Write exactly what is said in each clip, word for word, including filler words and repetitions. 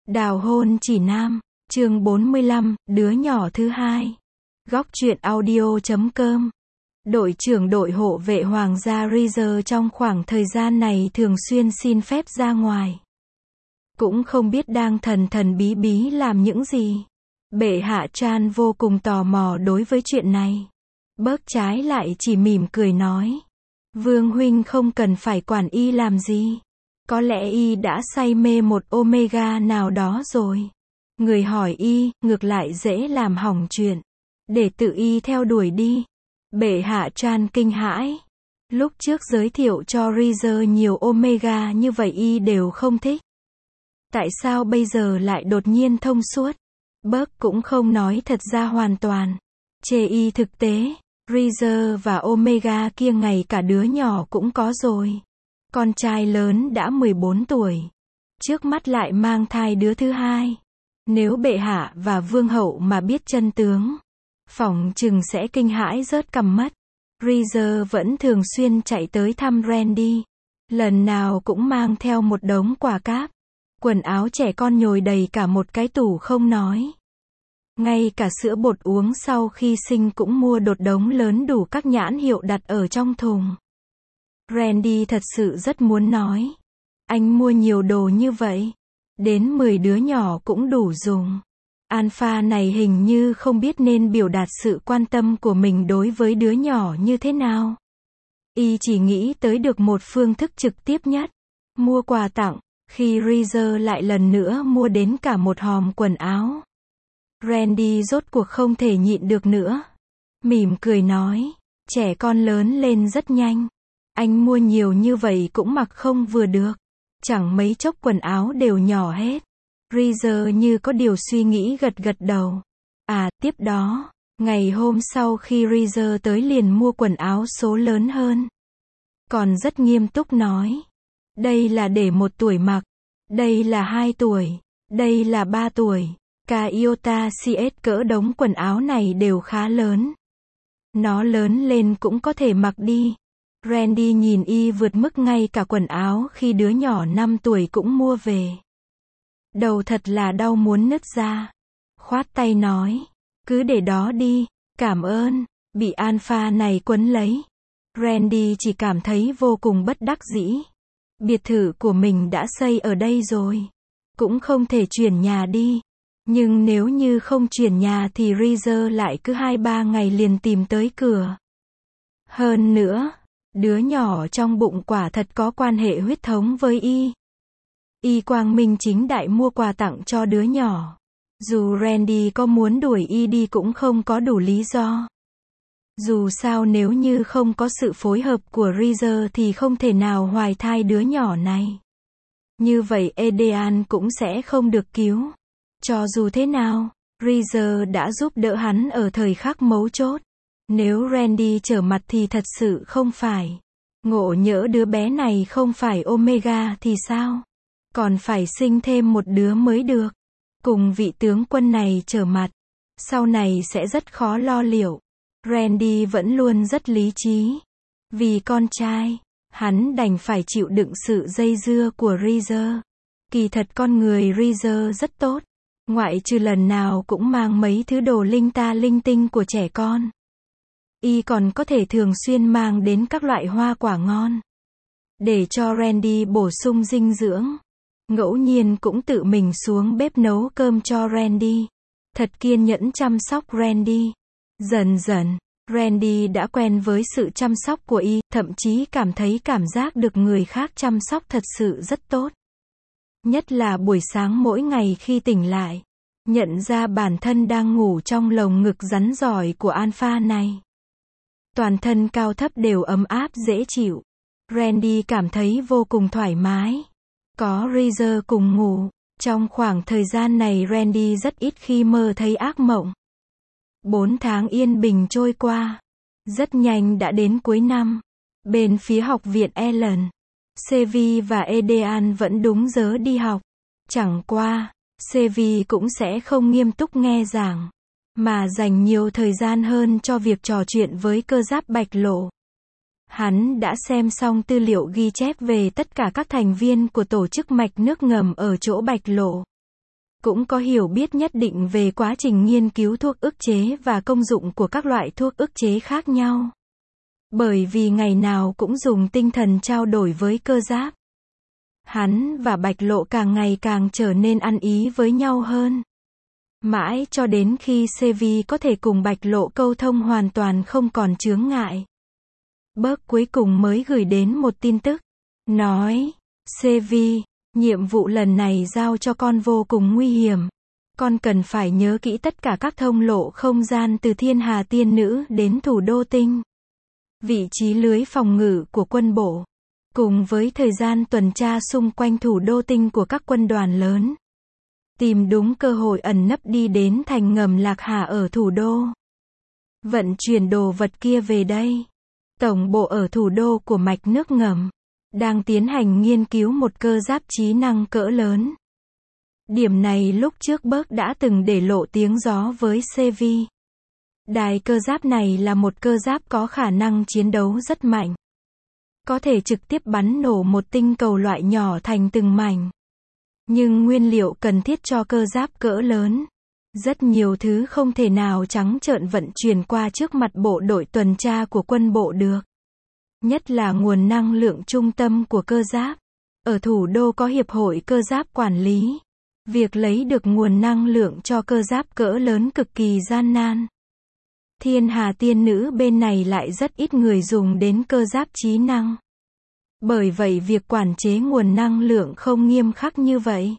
Đào hôn chỉ nam, chương bốn mươi lăm, đứa nhỏ thứ hai. Góc truyện audio chấm com. Đội trưởng đội hộ vệ hoàng gia Rizer trong khoảng thời gian này thường xuyên xin phép ra ngoài. Cũng không biết đang thần thần bí bí làm những gì. Bệ hạ Chan vô cùng tò mò đối với chuyện này. Bớt trái lại chỉ mỉm cười nói. Vương huynh không cần phải quản y làm gì. Có lẽ y đã say mê một Omega nào đó rồi. Người hỏi y, ngược lại dễ làm hỏng chuyện. Để tự y theo đuổi đi. Bệ hạ Chan kinh hãi. Lúc trước giới thiệu cho Rizer nhiều Omega như vậy y đều không thích. Tại sao bây giờ lại đột nhiên thông suốt? Burke cũng không nói thật ra hoàn toàn. Chê y thực tế. Rizer và Omega kia ngày cả đứa nhỏ cũng có rồi. Con trai lớn đã mười bốn tuổi. Trước mắt lại mang thai đứa thứ hai. Nếu bệ hạ và vương hậu mà biết chân tướng, phỏng chừng sẽ kinh hãi rớt cằm mất. Rizer vẫn thường xuyên chạy tới thăm Randy. Lần nào cũng mang theo một đống quà cáp. Quần áo trẻ con nhồi đầy cả một cái tủ không nói. Ngay cả sữa bột uống sau khi sinh cũng mua đột đống lớn đủ các nhãn hiệu đặt ở trong thùng. Randy thật sự rất muốn nói. Anh mua nhiều đồ như vậy. Đến mười đứa nhỏ cũng đủ dùng. Alpha này hình như không biết nên biểu đạt sự quan tâm của mình đối với đứa nhỏ như thế nào. Y chỉ nghĩ tới được một phương thức trực tiếp nhất. Mua quà tặng. Khi Rizer lại lần nữa mua đến cả một hòm quần áo. Randy rốt cuộc không thể nhịn được nữa. Mỉm cười nói. Trẻ con lớn lên rất nhanh. Anh mua nhiều như vậy cũng mặc không vừa được. Chẳng mấy chốc quần áo đều nhỏ hết. Rizer như có điều suy nghĩ gật gật đầu. À, tiếp đó, ngày hôm sau khi Rizer tới liền mua quần áo số lớn hơn. Còn rất nghiêm túc nói. Đây là để một tuổi mặc. Đây là hai tuổi. Đây là ba tuổi. Cả iota xê ét cỡ đống quần áo này đều khá lớn. Nó lớn lên cũng có thể mặc đi. Randy nhìn y vượt mức ngay cả quần áo khi đứa nhỏ năm tuổi cũng mua về. Đầu thật là đau muốn nứt ra. Khoát tay nói. Cứ để đó đi, cảm ơn. Bị Alpha này quấn lấy. Randy chỉ cảm thấy vô cùng bất đắc dĩ. Biệt thự của mình đã xây ở đây rồi. Cũng không thể chuyển nhà đi. Nhưng nếu như không chuyển nhà thì Rizer lại cứ hai ba ngày liền tìm tới cửa. Hơn nữa, đứa nhỏ trong bụng quả thật có quan hệ huyết thống với y. Y quang minh chính đại mua quà tặng cho đứa nhỏ. Dù Randy có muốn đuổi y đi cũng không có đủ lý do. Dù sao nếu như không có sự phối hợp của Rizer thì không thể nào hoài thai đứa nhỏ này. Như vậy Edean cũng sẽ không được cứu. Cho dù thế nào, Rizer đã giúp đỡ hắn ở thời khắc mấu chốt. Nếu Randy trở mặt thì thật sự không phải. Ngộ nhỡ đứa bé này không phải Omega thì sao? Còn phải sinh thêm một đứa mới được. Cùng vị tướng quân này trở mặt. Sau này sẽ rất khó lo liệu. Randy vẫn luôn rất lý trí. Vì con trai, hắn đành phải chịu đựng sự dây dưa của Rizer. Kỳ thật con người Rizer rất tốt. Ngoại trừ lần nào cũng mang mấy thứ đồ linh ta linh tinh của trẻ con. Y còn có thể thường xuyên mang đến các loại hoa quả ngon. Để cho Randy bổ sung dinh dưỡng. Ngẫu nhiên cũng tự mình xuống bếp nấu cơm cho Randy. Thật kiên nhẫn chăm sóc Randy. Dần dần, Randy đã quen với sự chăm sóc của y, thậm chí cảm thấy cảm giác được người khác chăm sóc thật sự rất tốt. Nhất là buổi sáng mỗi ngày khi tỉnh lại. Nhận ra bản thân đang ngủ trong lồng ngực rắn giỏi của Alpha này. Toàn thân cao thấp đều ấm áp dễ chịu. Randy cảm thấy vô cùng thoải mái. Có Rizer cùng ngủ. Trong khoảng thời gian này Randy rất ít khi mơ thấy ác mộng. Bốn tháng yên bình trôi qua. Rất nhanh đã đến cuối năm. Bên phía học viện Ellen, Sevi và Edean vẫn đúng giờ đi học. Chẳng qua, Sevi cũng sẽ không nghiêm túc nghe giảng, mà dành nhiều thời gian hơn cho việc trò chuyện với cơ giáp Bạch Lộ. Hắn đã xem xong tư liệu ghi chép về tất cả các thành viên của tổ chức mạch nước ngầm ở chỗ Bạch Lộ. cũng có hiểu biết nhất định về quá trình nghiên cứu thuốc ức chế và công dụng của các loại thuốc ức chế khác nhau. Bởi vì ngày nào cũng dùng tinh thần trao đổi với cơ giáp. Hắn và Bạch Lộ càng ngày càng trở nên ăn ý với nhau hơn. Mãi cho đến khi Sevi có thể cùng Bạch Lộ câu thông hoàn toàn không còn chướng ngại. Burke cuối cùng mới gửi đến một tin tức. Nói, Sevi, nhiệm vụ lần này giao cho con vô cùng nguy hiểm. Con cần phải nhớ kỹ tất cả các thông lộ không gian từ Thiên Hà Tiên Nữ đến thủ đô tinh. Vị trí lưới phòng ngự của quân bộ. Cùng với thời gian tuần tra xung quanh thủ đô tinh của các quân đoàn lớn. Tìm đúng cơ hội ẩn nấp đi đến thành ngầm Lạc Hà ở thủ đô. Vận chuyển đồ vật kia về đây. Tổng bộ ở thủ đô của mạch nước ngầm. Đang tiến hành nghiên cứu một cơ giáp trí năng cỡ lớn. Điểm này lúc trước Burke đã từng để lộ tiếng gió với Sevi. Đài cơ giáp này là một cơ giáp có khả năng chiến đấu rất mạnh. Có thể trực tiếp bắn nổ một tinh cầu loại nhỏ thành từng mảnh. Nhưng nguyên liệu cần thiết cho cơ giáp cỡ lớn. Rất nhiều thứ không thể nào trắng trợn vận chuyển qua trước mặt bộ đội tuần tra của quân bộ được. Nhất là nguồn năng lượng trung tâm của cơ giáp. Ở thủ đô có hiệp hội cơ giáp quản lý. Việc lấy được nguồn năng lượng cho cơ giáp cỡ lớn cực kỳ gian nan. Thiên Hà Tiên Nữ bên này lại rất ít người dùng đến cơ giáp trí năng. Bởi vậy việc quản chế nguồn năng lượng không nghiêm khắc như vậy.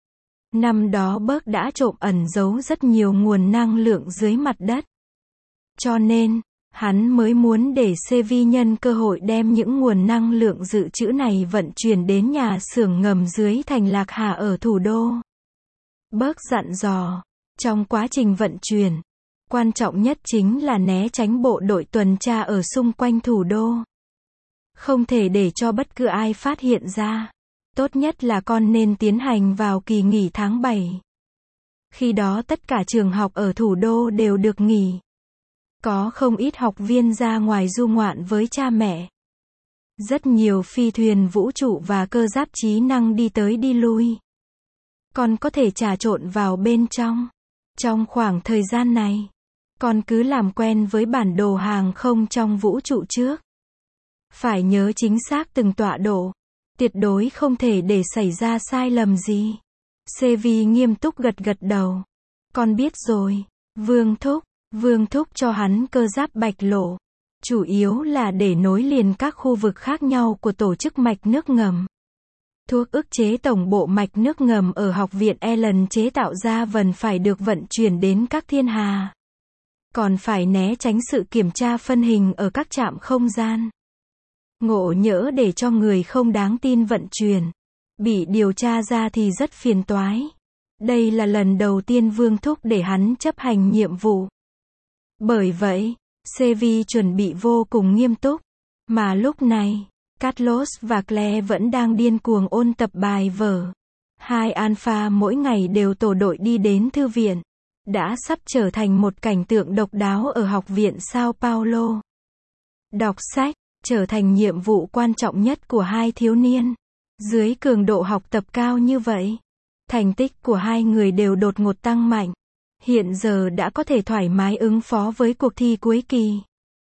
Năm đó Burke đã trộm ẩn giấu rất nhiều nguồn năng lượng dưới mặt đất. Cho nên, hắn mới muốn để Sevi nhân cơ hội đem những nguồn năng lượng dự trữ này vận chuyển đến nhà xưởng ngầm dưới thành Lạc Hà ở thủ đô. Burke dặn dò, trong quá trình vận chuyển, quan trọng nhất chính là né tránh bộ đội tuần tra ở xung quanh thủ đô. Không thể để cho bất cứ ai phát hiện ra. Tốt nhất là con nên tiến hành vào kỳ nghỉ tháng bảy. Khi đó tất cả trường học ở thủ đô đều được nghỉ. Có không ít học viên ra ngoài du ngoạn với cha mẹ. Rất nhiều phi thuyền vũ trụ và cơ giáp trí năng đi tới đi lui. Con có thể trà trộn vào bên trong. Trong khoảng thời gian này, con cứ làm quen với bản đồ hàng không trong vũ trụ trước. Phải nhớ chính xác từng tọa độ. Tuyệt đối không thể để xảy ra sai lầm gì. Sevi nghiêm túc gật gật đầu. Con biết rồi. Vương Thúc. Vương Thúc cho hắn cơ giáp Bạch Lộ. Chủ yếu là để nối liền các khu vực khác nhau của tổ chức mạch nước ngầm. Thuốc ức chế tổng bộ mạch nước ngầm ở học viện Ellen chế tạo ra vẫn phải được vận chuyển đến các thiên hà. Còn phải né tránh sự kiểm tra phân hình ở các trạm không gian. Ngộ nhỡ để cho người không đáng tin vận chuyển. Bị điều tra ra thì rất phiền toái. Đây là lần đầu tiên Vương Thúc để hắn chấp hành nhiệm vụ. Bởi vậy, Sevi chuẩn bị vô cùng nghiêm túc. Mà lúc này, Carlos và Claire vẫn đang điên cuồng ôn tập bài vở. Hai Alpha mỗi ngày đều tổ đội đi đến thư viện. Đã sắp trở thành một cảnh tượng độc đáo ở học viện Sao Paulo. Đọc sách trở thành nhiệm vụ quan trọng nhất của hai thiếu niên. Dưới cường độ học tập cao như vậy, thành tích của hai người đều đột ngột tăng mạnh. Hiện giờ đã có thể thoải mái ứng phó với cuộc thi cuối kỳ.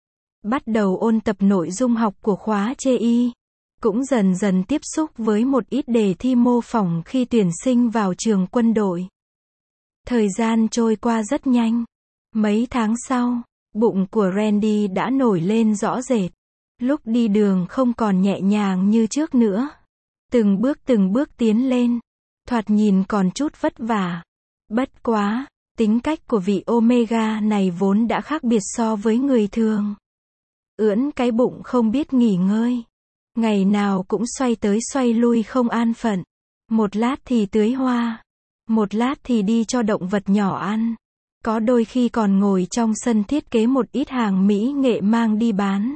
Bắt đầu ôn tập nội dung học của khóa chê y. Cũng dần dần tiếp xúc với một ít đề thi mô phỏng khi tuyển sinh vào trường quân đội. Thời gian trôi qua rất nhanh. Mấy tháng sau, bụng của Randy đã nổi lên rõ rệt. Lúc đi đường không còn nhẹ nhàng như trước nữa. Từng bước từng bước tiến lên. Thoạt nhìn còn chút vất vả. Bất quá, tính cách của vị Omega này vốn đã khác biệt so với người thường. Ưỡn cái bụng không biết nghỉ ngơi. Ngày nào cũng xoay tới xoay lui không an phận. Một lát thì tưới hoa. Một lát thì đi cho động vật nhỏ ăn. Có đôi khi còn ngồi trong sân thiết kế một ít hàng mỹ nghệ mang đi bán.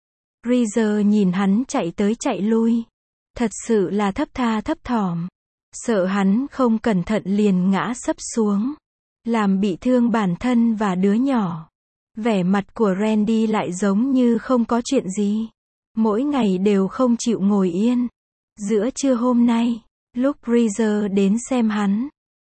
Reaser nhìn hắn chạy tới chạy lui. Thật sự là thấp tha thấp thỏm. Sợ hắn không cẩn thận liền ngã sấp xuống. Làm bị thương bản thân và đứa nhỏ. Vẻ mặt của Randy lại giống như không có chuyện gì. Mỗi ngày đều không chịu ngồi yên. Giữa trưa hôm nay, lúc Reaser đến xem hắn,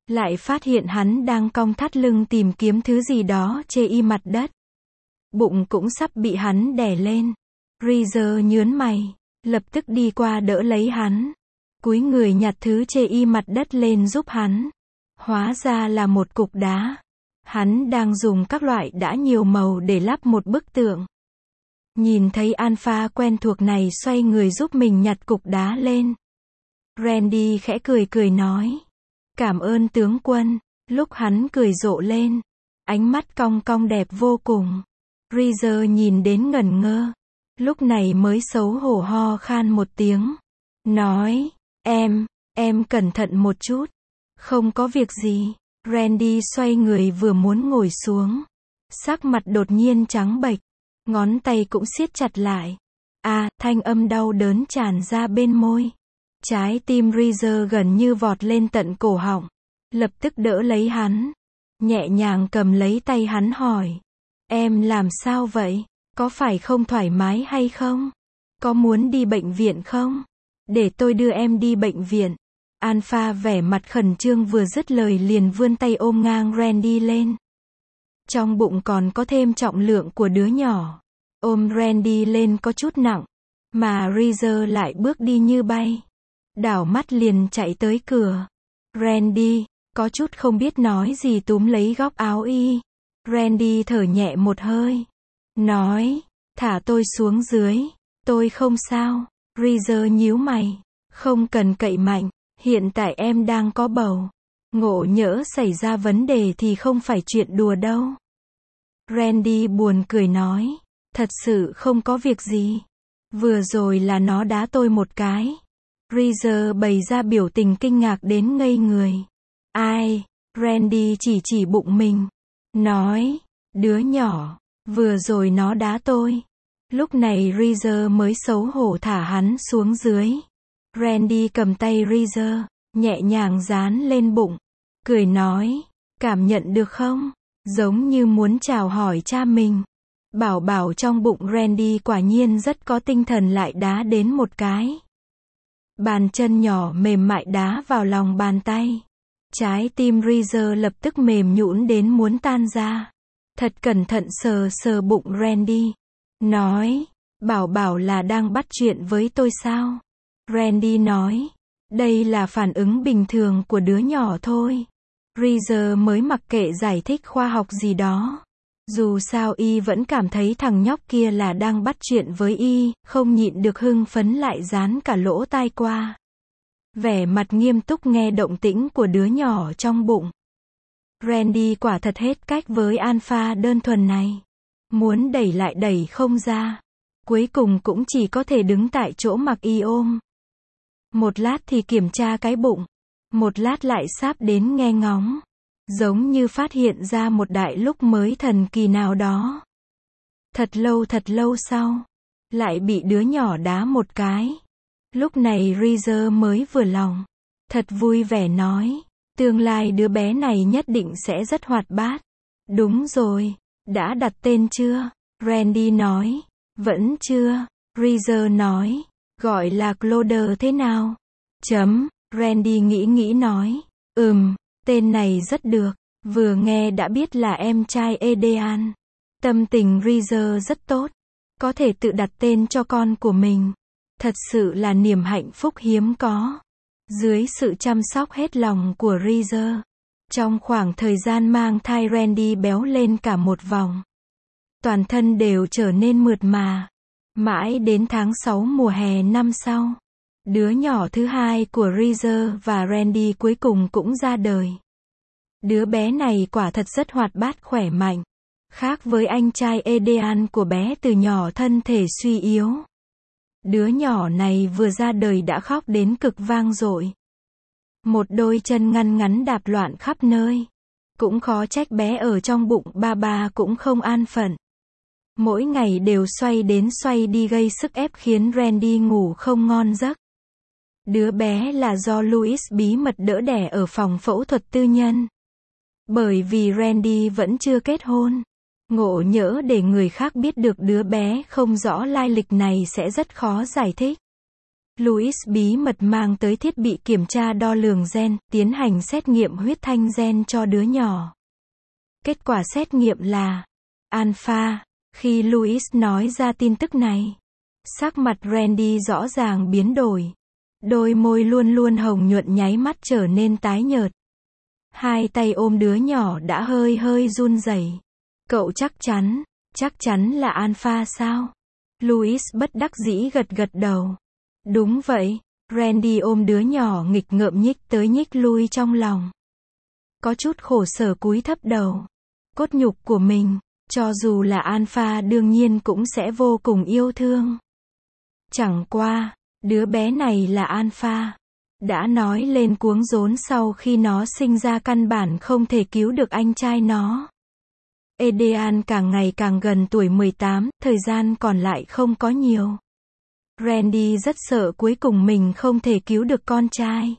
lại phát hiện hắn đang cong thắt lưng tìm kiếm thứ gì đó chê y mặt đất. Bụng cũng sắp bị hắn đè lên. Reezer nhướng mày, lập tức đi qua đỡ lấy hắn. Cúi người nhặt thứ chê y mặt đất lên giúp hắn. Hóa ra là một cục đá. Hắn đang dùng các loại đá nhiều màu để lắp một bức tượng. Nhìn thấy Alpha quen thuộc này xoay người giúp mình nhặt cục đá lên. Randy khẽ cười cười nói. Cảm ơn tướng quân. Lúc hắn cười rộ lên. Ánh mắt cong cong đẹp vô cùng. Reezer nhìn đến ngẩn ngơ. Lúc này mới xấu hổ ho khan một tiếng. Nói, em, em cẩn thận một chút. Không có việc gì. Randy xoay người vừa muốn ngồi xuống. Sắc mặt đột nhiên trắng bệch. Ngón tay cũng siết chặt lại. À, thanh âm đau đớn tràn ra bên môi. Trái tim Reezer gần như vọt lên tận cổ họng. Lập tức đỡ lấy hắn. Nhẹ nhàng cầm lấy tay hắn hỏi. Em làm sao vậy? Có phải không thoải mái hay không? Có muốn đi bệnh viện không? Để tôi đưa em đi bệnh viện. Alpha vẻ mặt khẩn trương vừa dứt lời liền vươn tay ôm ngang Randy lên. Trong bụng còn có thêm trọng lượng của đứa nhỏ. Ôm Randy lên có chút nặng. Mà Reezer lại bước đi như bay. Đảo mắt liền chạy tới cửa. Randy, có chút không biết nói gì túm lấy góc áo y. Randy thở nhẹ một hơi. Nói, thả tôi xuống dưới. Tôi không sao. Reezer nhíu mày. Không cần cậy mạnh. Hiện tại em đang có bầu. Ngộ nhỡ xảy ra vấn đề thì không phải chuyện đùa đâu. Randy buồn cười nói. Thật sự không có việc gì. Vừa rồi là nó đá tôi một cái. Reezer bày ra biểu tình kinh ngạc đến ngây người. Ai? Randy chỉ chỉ bụng mình. Nói, đứa nhỏ, vừa rồi nó đá tôi. Lúc này Reezer mới xấu hổ thả hắn xuống dưới. Randy cầm tay Reezer, nhẹ nhàng dán lên bụng. Cười nói, cảm nhận được không? Giống như muốn chào hỏi cha mình. Bảo bảo trong bụng Randy quả nhiên rất có tinh thần lại đá đến một cái. Bàn chân nhỏ mềm mại đá vào lòng bàn tay. Trái tim Reezer lập tức mềm nhũn đến muốn tan ra. Thật cẩn thận sờ sờ bụng Randy. Nói, bảo bảo là đang bắt chuyện với tôi sao? Randy nói, đây là phản ứng bình thường của đứa nhỏ thôi. Reezer mới mặc kệ giải thích khoa học gì đó. Dù sao y vẫn cảm thấy thằng nhóc kia là đang bắt chuyện với y, không nhịn được hưng phấn lại dán cả lỗ tai qua. Vẻ mặt nghiêm túc nghe động tĩnh của đứa nhỏ trong bụng. Randy quả thật hết cách với Alpha đơn thuần này. Muốn đẩy lại đẩy không ra. Cuối cùng cũng chỉ có thể đứng tại chỗ mặc y ôm. Một lát thì kiểm tra cái bụng. Một lát lại sáp đến nghe ngóng. Giống như phát hiện ra một đại lúc mới thần kỳ nào đó. Thật lâu thật lâu sau. Lại bị đứa nhỏ đá một cái. Lúc này Reezer mới vừa lòng. Thật vui vẻ nói. Tương lai đứa bé này nhất định sẽ rất hoạt bát. Đúng rồi. Đã đặt tên chưa? Randy nói. Vẫn chưa. Reezer nói. Gọi là Cloder thế nào? Chấm. Randy nghĩ nghĩ nói. Ừm, tên này rất được. Vừa nghe đã biết là em trai Edean. Tâm tình Reezer rất tốt. Có thể tự đặt tên cho con của mình. Thật sự là niềm hạnh phúc hiếm có. Dưới sự chăm sóc hết lòng của Reezer. Trong khoảng thời gian mang thai Randy béo lên cả một vòng. Toàn thân đều trở nên mượt mà. Mãi đến tháng sáu mùa hè năm sau. Đứa nhỏ thứ hai của Reezer và Randy cuối cùng cũng ra đời. Đứa bé này quả thật rất hoạt bát khỏe mạnh. Khác với anh trai Edean của bé từ nhỏ thân thể suy yếu. Đứa nhỏ này vừa ra đời đã khóc đến cực vang dội. Một đôi chân ngăn ngắn đạp loạn khắp nơi. Cũng khó trách bé ở trong bụng ba ba cũng không an phận. Mỗi ngày đều xoay đến xoay đi gây sức ép khiến Randy ngủ không ngon giấc. Đứa bé là do Louis bí mật đỡ đẻ ở phòng phẫu thuật tư nhân. Bởi vì Randy vẫn chưa kết hôn. Ngộ nhỡ để người khác biết được đứa bé không rõ lai lịch này sẽ rất khó giải thích. Louis bí mật mang tới thiết bị kiểm tra đo lường gen, tiến hành xét nghiệm huyết thanh gen cho đứa nhỏ. Kết quả xét nghiệm là alpha. Khi Louis nói ra tin tức này, sắc mặt Randy rõ ràng biến đổi. Đôi môi luôn luôn hồng nhuận nháy mắt trở nên tái nhợt. Hai tay ôm đứa nhỏ đã hơi hơi run rẩy. Cậu chắc chắn, chắc chắn là alpha sao? Louis bất đắc dĩ gật gật đầu. Đúng vậy. Randy ôm đứa nhỏ nghịch ngợm nhích tới nhích lui trong lòng. Có chút khổ sở cúi thấp đầu. Cốt nhục của mình, cho dù là alpha đương nhiên cũng sẽ vô cùng yêu thương. Chẳng qua, đứa bé này là alpha. Đã nói lên cuống rốn sau khi nó sinh ra căn bản không thể cứu được anh trai nó. Edean càng ngày càng gần tuổi mười tám, thời gian còn lại không có nhiều. Randy rất sợ cuối cùng mình không thể cứu được con trai.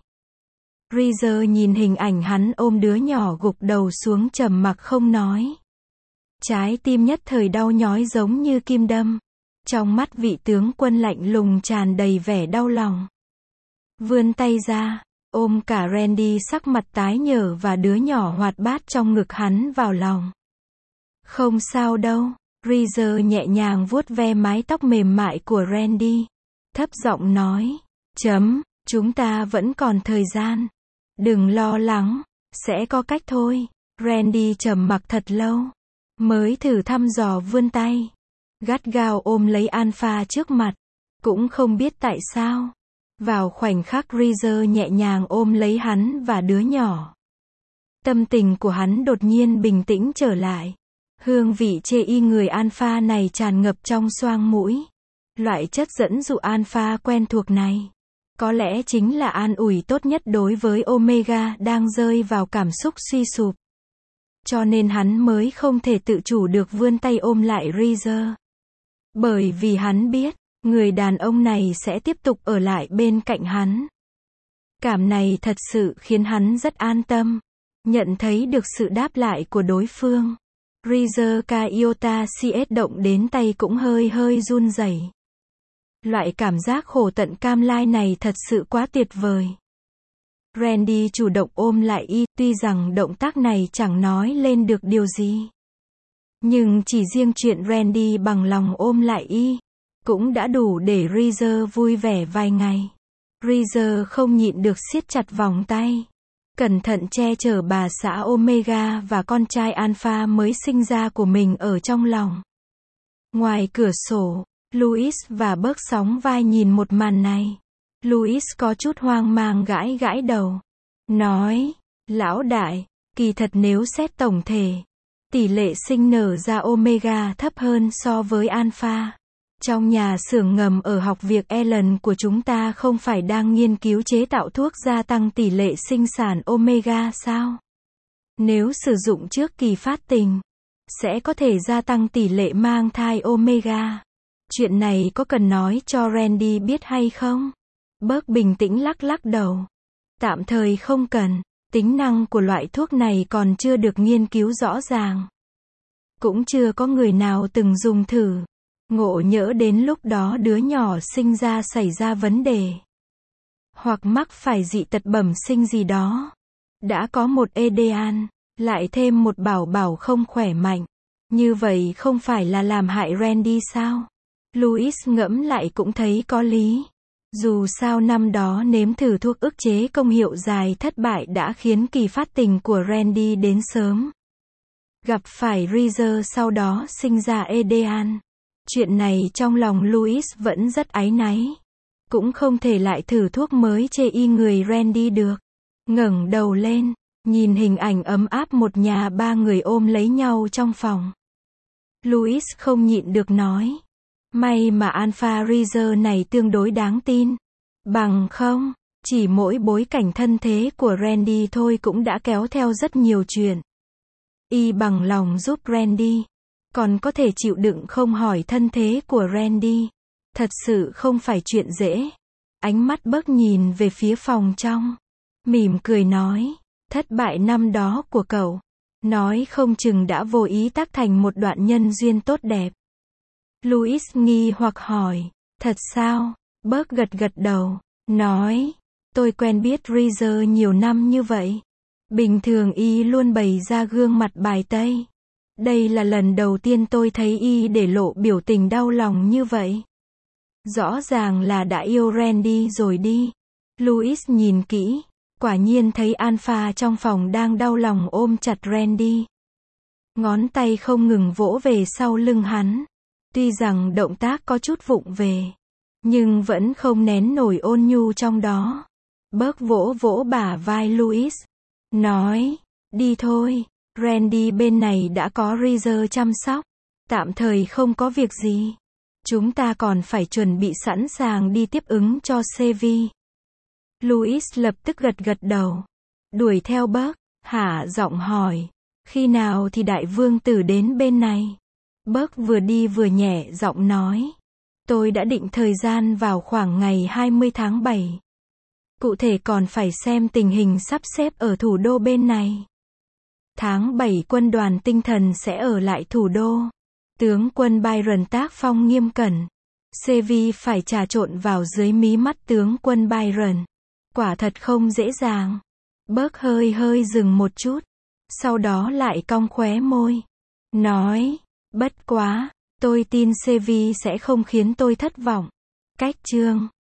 Reeser nhìn hình ảnh hắn ôm đứa nhỏ gục đầu xuống trầm mặc không nói. Trái tim nhất thời đau nhói giống như kim đâm. Trong mắt vị tướng quân lạnh lùng tràn đầy vẻ đau lòng. Vươn tay ra, ôm cả Randy sắc mặt tái nhợt và đứa nhỏ hoạt bát trong ngực hắn vào lòng. Không sao đâu, Reeser nhẹ nhàng vuốt ve mái tóc mềm mại của Randy. Thấp giọng nói, chấm, chúng ta vẫn còn thời gian. Đừng lo lắng, sẽ có cách thôi. Randy trầm mặc thật lâu, mới thử thăm dò vươn tay. Gắt gao ôm lấy alpha trước mặt, cũng không biết tại sao. Vào khoảnh khắc Reeser nhẹ nhàng ôm lấy hắn và đứa nhỏ. Tâm tình của hắn đột nhiên bình tĩnh trở lại. Hương vị chê y người alpha này tràn ngập trong xoang mũi. Loại chất dẫn dụ alpha quen thuộc này, có lẽ chính là an ủi tốt nhất đối với Omega đang rơi vào cảm xúc suy sụp. Cho nên hắn mới không thể tự chủ được vươn tay ôm lại Reeser. Bởi vì hắn biết, người đàn ông này sẽ tiếp tục ở lại bên cạnh hắn. Cảm này thật sự khiến hắn rất an tâm. Nhận thấy được sự đáp lại của đối phương. Reeser Kaiota xê ét động đến tay cũng hơi hơi run rẩy. Loại cảm giác khổ tận cam lai này thật sự quá tuyệt vời. Randy chủ động ôm lại y, tuy rằng động tác này chẳng nói lên được điều gì. Nhưng chỉ riêng chuyện Randy bằng lòng ôm lại y, cũng đã đủ để Reeser vui vẻ vài ngày. Reeser không nhịn được siết chặt vòng tay. Cẩn thận che chở bà xã Omega và con trai Alpha mới sinh ra của mình ở trong lòng. Ngoài cửa sổ, Louis và Buck sóng vai nhìn một màn này. Louis có chút hoang mang gãi gãi đầu. Nói, lão đại, kỳ thật nếu xét tổng thể, tỷ lệ sinh nở ra Omega thấp hơn so với Alpha. Trong nhà xưởng ngầm ở học viện Ellen của chúng ta không phải đang nghiên cứu chế tạo thuốc gia tăng tỷ lệ sinh sản Omega sao? Nếu sử dụng trước kỳ phát tình, sẽ có thể gia tăng tỷ lệ mang thai Omega. Chuyện này có cần nói cho Randy biết hay không? Buck bình tĩnh lắc lắc đầu. Tạm thời không cần, tính năng của loại thuốc này còn chưa được nghiên cứu rõ ràng. Cũng chưa có người nào từng dùng thử. Ngộ nhỡ đến lúc đó đứa nhỏ sinh ra xảy ra vấn đề. Hoặc mắc phải dị tật bẩm sinh gì đó. Đã có một Edean, lại thêm một bảo bảo không khỏe mạnh. Như vậy không phải là làm hại Randy sao? Louis ngẫm lại cũng thấy có lý. Dù sao năm đó nếm thử thuốc ức chế công hiệu dài thất bại đã khiến kỳ phát tình của Randy đến sớm. Gặp phải Reeser sau đó sinh ra Edean. Chuyện này trong lòng Louis vẫn rất áy náy. Cũng không thể lại thử thuốc mới chê y người Randy được. Ngẩng đầu lên, nhìn hình ảnh ấm áp một nhà ba người ôm lấy nhau trong phòng. Louis không nhịn được nói. May mà Alpha Reeser này tương đối đáng tin. Bằng không, chỉ mỗi bối cảnh thân thế của Randy thôi cũng đã kéo theo rất nhiều chuyện. Y bằng lòng giúp Randy. Còn có thể chịu đựng không hỏi thân thế của Randy. Thật sự không phải chuyện dễ. Ánh mắt Buck nhìn về phía phòng trong. Mỉm cười nói. Thất bại năm đó của cậu. Nói không chừng đã vô ý tác thành một đoạn nhân duyên tốt đẹp. Louis nghi hoặc hỏi. Thật sao? Burke gật gật đầu, nói, tôi quen biết Reaser nhiều năm như vậy. Bình thường y luôn bày ra gương mặt bài tây. Đây là lần đầu tiên tôi thấy y để lộ biểu tình đau lòng như vậy. Rõ ràng là đã yêu Randy rồi đi. Louis nhìn kỹ, quả nhiên thấy Alpha trong phòng đang đau lòng ôm chặt Randy. Ngón tay không ngừng vỗ về sau lưng hắn. Tuy rằng động tác có chút vụng về, nhưng vẫn không nén nổi ôn nhu trong đó. Burke vỗ vỗ bả vai Louis, nói, đi thôi, Randy bên này đã có Reaser chăm sóc, tạm thời không có việc gì. Chúng ta còn phải chuẩn bị sẵn sàng đi tiếp ứng cho Sevi. Louis lập tức gật gật đầu, đuổi theo Burke, hạ giọng hỏi, khi nào thì đại vương tử đến bên này? Burke vừa đi vừa nhẹ giọng nói, tôi đã định thời gian vào khoảng ngày hai mươi tháng bảy. Cụ thể còn phải xem tình hình sắp xếp ở thủ đô bên này. Tháng bảy quân đoàn tinh thần sẽ ở lại thủ đô. Tướng quân Byron tác phong nghiêm cẩn. Sevi phải trà trộn vào dưới mí mắt tướng quân Byron. Quả thật không dễ dàng. Burke hơi hơi dừng một chút. Sau đó lại cong khóe môi. Nói, bất quá, tôi tin Sevi sẽ không khiến tôi thất vọng. Cách chương